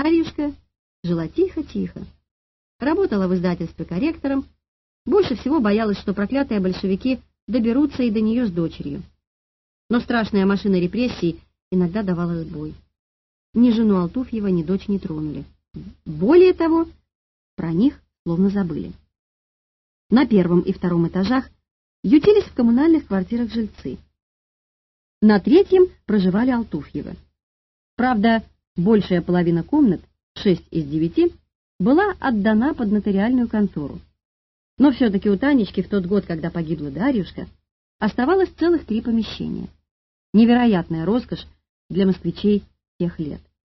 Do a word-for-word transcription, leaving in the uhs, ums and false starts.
Дарьюшка жила тихо-тихо. Работала в издательстве корректором, больше всего боялась, что проклятые большевики доберутся и до нее с дочерью. Но страшная машина репрессий иногда давала сбой. Ни жену Алтуфьева, ни дочь не тронули. Более того, про них словно забыли. На первом и втором этажах ютились в коммунальных квартирах жильцы. На третьем проживали Алтуфьевы. Правда, большая половина комнат, шесть из девяти, была отдана под нотариальную контору. Но все-таки у Танечки в тот год, когда погибла Дарьюшка, оставалось целых три помещения. Невероятная роскошь для москвичей тех лет.